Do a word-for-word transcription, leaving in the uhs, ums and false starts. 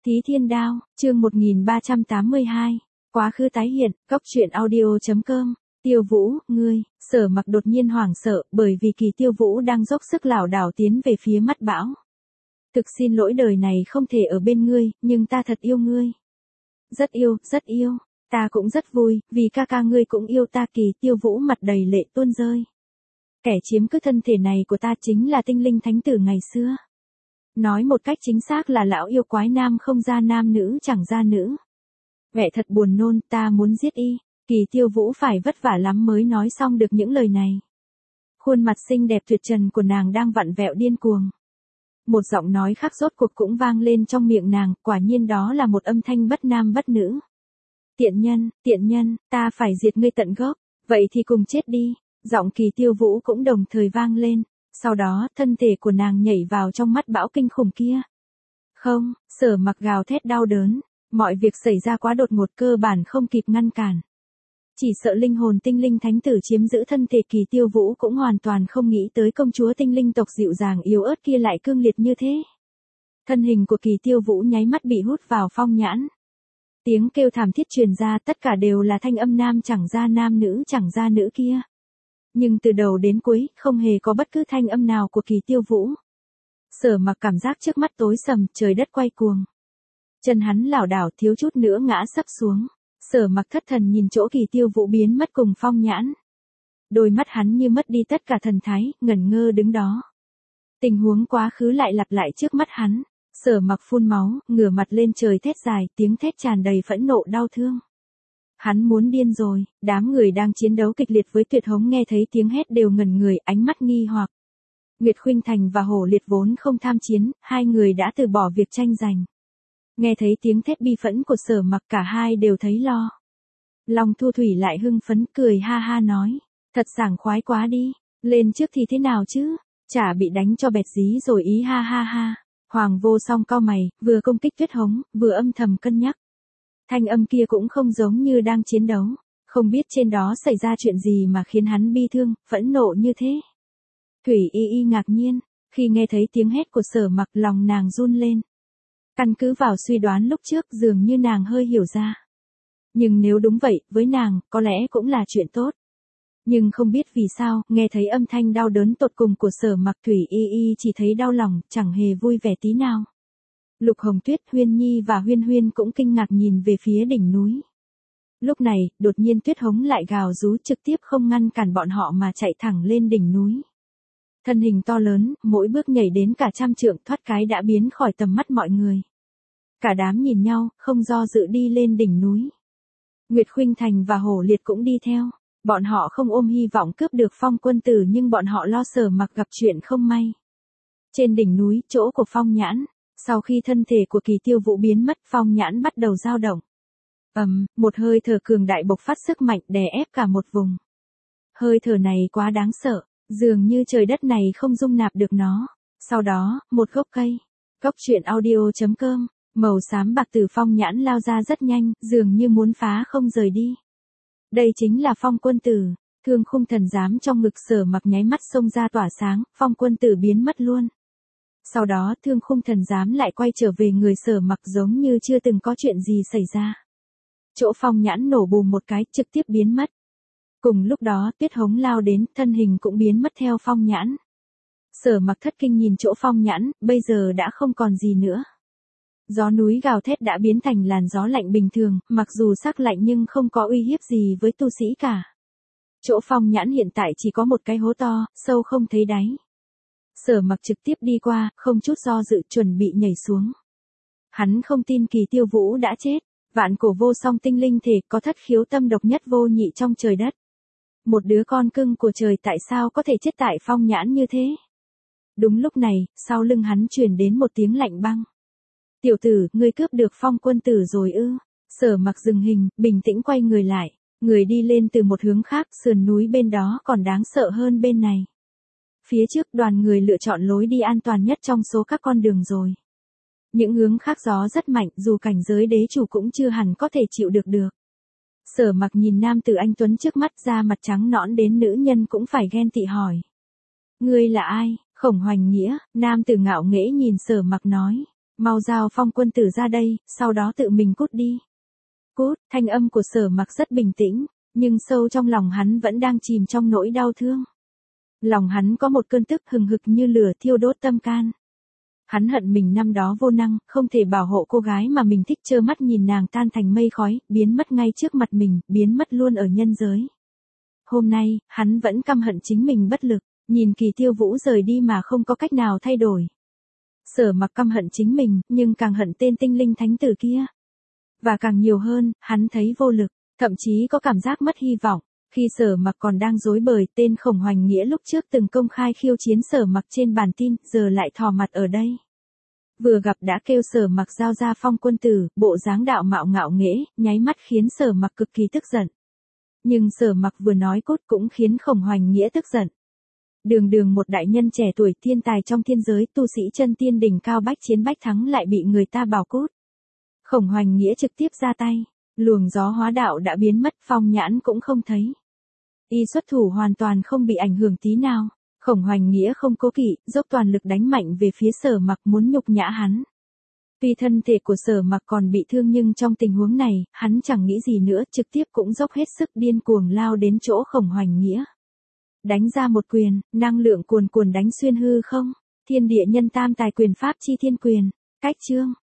Tí Thiên Đao, chương một nghìn ba trăm tám mươi hai, quá khứ tái hiện, cốc truyện audio chấm com, Tiêu Vũ, ngươi, Sở Mặc đột nhiên hoảng sợ, bởi vì Kỳ Tiêu Vũ đang dốc sức lảo đảo tiến về phía mắt bão. Thực xin lỗi đời này không thể ở bên ngươi, nhưng ta thật yêu ngươi. Rất yêu, rất yêu, ta cũng rất vui, vì ca ca ngươi cũng yêu ta. Kỳ Tiêu Vũ mặt đầy lệ tuôn rơi. Kẻ chiếm cứ thân thể này của ta chính là tinh linh thánh tử ngày xưa. Nói một cách chính xác là lão yêu quái nam không ra nam nữ chẳng ra nữ. Vẻ thật buồn nôn, ta muốn giết y. Kỳ Tiêu Vũ phải vất vả lắm mới nói xong được những lời này. Khuôn mặt xinh đẹp tuyệt trần của nàng đang vặn vẹo điên cuồng. Một giọng nói khác rốt cuộc cũng vang lên trong miệng nàng, quả nhiên đó là một âm thanh bất nam bất nữ. Tiện nhân, tiện nhân, ta phải diệt ngươi tận gốc, vậy thì cùng chết đi. Giọng Kỳ Tiêu Vũ cũng đồng thời vang lên. Sau đó, thân thể của nàng nhảy vào trong mắt bão kinh khủng kia. Không, Sở Mặc gào thét đau đớn, mọi việc xảy ra quá đột ngột cơ bản không kịp ngăn cản. Chỉ sợ linh hồn tinh linh thánh tử chiếm giữ thân thể Kỳ Tiêu Vũ cũng hoàn toàn không nghĩ tới công chúa tinh linh tộc dịu dàng yếu ớt kia lại cương liệt như thế. Thân hình của Kỳ Tiêu Vũ nháy mắt bị hút vào phong nhãn. Tiếng kêu thảm thiết truyền ra, tất cả đều là thanh âm nam chẳng ra nam nữ chẳng ra nữ kia. Nhưng từ đầu đến cuối, không hề có bất cứ thanh âm nào của Kỳ Tiêu Vũ. Sở Mặc cảm giác trước mắt tối sầm, trời đất quay cuồng. Chân hắn lảo đảo thiếu chút nữa ngã sấp xuống. Sở Mặc thất thần nhìn chỗ Kỳ Tiêu Vũ biến mất cùng phong nhãn. Đôi mắt hắn như mất đi tất cả thần thái, ngẩn ngơ đứng đó. Tình huống quá khứ lại lặp lại trước mắt hắn. Sở Mặc phun máu, ngửa mặt lên trời thét dài, tiếng thét tràn đầy phẫn nộ đau thương. Hắn muốn điên rồi, đám người đang chiến đấu kịch liệt với Tuyệt Hống nghe thấy tiếng hét đều ngẩn người, ánh mắt nghi hoặc. Nguyệt Khuynh Thành và Hổ Liệt vốn không tham chiến, hai người đã từ bỏ việc tranh giành. Nghe thấy tiếng thét bi phẫn của Sở Mặc cả hai đều thấy lo. Long Thu Thủy lại hưng phấn cười ha ha nói, thật sảng khoái quá đi, lên trước thì thế nào chứ, chả bị đánh cho bẹt dí rồi ý ha ha ha. Hoàng Vô Song cau mày, vừa công kích Tuyết Hống, vừa âm thầm cân nhắc. Thanh âm kia cũng không giống như đang chiến đấu, không biết trên đó xảy ra chuyện gì mà khiến hắn bi thương, phẫn nộ như thế. Thủy Y Y ngạc nhiên, khi nghe thấy tiếng hét của Sở Mặc lòng nàng run lên. Căn cứ vào suy đoán lúc trước dường như nàng hơi hiểu ra. Nhưng nếu đúng vậy, với nàng, có lẽ cũng là chuyện tốt. Nhưng không biết vì sao, nghe thấy âm thanh đau đớn tột cùng của Sở Mặc Thủy Y Y chỉ thấy đau lòng, chẳng hề vui vẻ tí nào. Lục Hồng Tuyết, Huyên Nhi và Huyên Huyên cũng kinh ngạc nhìn về phía đỉnh núi. Lúc này, đột nhiên Tuyết Hống lại gào rú trực tiếp không ngăn cản bọn họ mà chạy thẳng lên đỉnh núi. Thân hình to lớn, mỗi bước nhảy đến cả trăm trượng thoát cái đã biến khỏi tầm mắt mọi người. Cả đám nhìn nhau, không do dự đi lên đỉnh núi. Nguyệt Khuynh Thành và Hổ Liệt cũng đi theo. Bọn họ không ôm hy vọng cướp được Phong Quân Tử nhưng bọn họ lo Sở Mặc gặp chuyện không may. Trên đỉnh núi, chỗ của Phong Nhãn. Sau khi thân thể của Kỳ Tiêu Vũ biến mất, phong nhãn bắt đầu dao động. Ầm, um, một hơi thở cường đại bộc phát sức mạnh đè ép cả một vùng. Hơi thở này quá đáng sợ, dường như trời đất này không dung nạp được nó. Sau đó, một gốc cây. Cốc truyện audio chấm com, màu xám bạc từ phong nhãn lao ra rất nhanh, dường như muốn phá không rời đi. Đây chính là Phong Quân Tử. Thương khung thần giám trong ngực Sở Mặc nháy mắt xông ra tỏa sáng, Phong Quân Tử biến mất luôn. Sau đó thương khung thần giám lại quay trở về người Sở Mặc giống như chưa từng có chuyện gì xảy ra. Chỗ phong nhãn nổ bùm một cái trực tiếp biến mất. Cùng lúc đó Tuyết Hống lao đến, thân hình cũng biến mất theo phong nhãn. Sở Mặc thất kinh nhìn chỗ phong nhãn, bây giờ đã không còn gì nữa. Gió núi gào thét đã biến thành làn gió lạnh bình thường, mặc dù sắc lạnh nhưng không có uy hiếp gì với tu sĩ cả. Chỗ phong nhãn hiện tại chỉ có một cái hố to, sâu không thấy đáy. Sở Mặc trực tiếp đi qua, không chút do dự chuẩn bị nhảy xuống. Hắn không tin Kỳ Tiêu Vũ đã chết, vạn cổ vô song tinh linh thể có thất khiếu tâm độc nhất vô nhị trong trời đất. Một đứa con cưng của trời tại sao có thể chết tại phong nhãn như thế? Đúng lúc này, sau lưng hắn truyền đến một tiếng lạnh băng. Tiểu tử, ngươi cướp được Phong Quân Tử rồi ư? Sở Mặc dừng hình, bình tĩnh quay người lại, người đi lên từ một hướng khác, sườn núi bên đó còn đáng sợ hơn bên này. Phía trước đoàn người lựa chọn lối đi an toàn nhất trong số các con đường rồi. Những hướng khác gió rất mạnh, dù cảnh giới đế chủ cũng chưa hẳn có thể chịu được được. Sở Mặc nhìn nam tử anh tuấn trước mắt, da mặt trắng nõn đến nữ nhân cũng phải ghen tị hỏi. Ngươi là ai? Khổng Hoành Nghĩa, nam tử ngạo nghễ nhìn Sở Mặc nói. Mau giao Phong quân tử ra đây, sau đó tự mình cút đi. Cút, thanh âm của Sở Mặc rất bình tĩnh, nhưng sâu trong lòng hắn vẫn đang chìm trong nỗi đau thương. Lòng hắn có một cơn tức hừng hực như lửa thiêu đốt tâm can. Hắn hận mình năm đó vô năng, không thể bảo hộ cô gái mà mình thích, trơ mắt nhìn nàng tan thành mây khói, biến mất ngay trước mặt mình, biến mất luôn ở nhân giới. Hôm nay, hắn vẫn căm hận chính mình bất lực, nhìn Kỳ Tiêu Vũ rời đi mà không có cách nào thay đổi. Sở Mặc căm hận chính mình, nhưng càng hận tên tinh linh thánh tử kia. Và càng nhiều hơn, hắn thấy vô lực, thậm chí có cảm giác mất hy vọng. Khi Sở Mặc còn đang rối bời, tên Khổng Hoành Nghĩa lúc trước từng công khai khiêu chiến Sở Mặc trên bản tin, giờ lại thò mặt ở đây. Vừa gặp đã kêu Sở Mặc giao ra Phong quân tử, bộ dáng đạo mạo ngạo nghễ, nháy mắt khiến Sở Mặc cực kỳ tức giận. Nhưng Sở Mặc vừa nói cốt cũng khiến Khổng Hoành Nghĩa tức giận. Đường đường một đại nhân trẻ tuổi thiên tài trong thiên giới, tu sĩ chân tiên đỉnh cao bách chiến bách thắng lại bị người ta bảo cốt. Khổng Hoành Nghĩa trực tiếp ra tay, luồng gió hóa đạo đã biến mất, Phong Nhãn cũng không thấy. Y xuất thủ hoàn toàn không bị ảnh hưởng tí nào. Khổng Hoành Nghĩa không cố kỵ, dốc toàn lực đánh mạnh về phía Sở Mặc muốn nhục nhã hắn. Tuy thân thể của Sở Mặc còn bị thương nhưng trong tình huống này, hắn chẳng nghĩ gì nữa, trực tiếp cũng dốc hết sức điên cuồng lao đến chỗ Khổng Hoành Nghĩa. Đánh ra một quyền, năng lượng cuồn cuồn đánh xuyên hư không. Thiên địa nhân tam tài quyền pháp chi thiên quyền. Cách chương.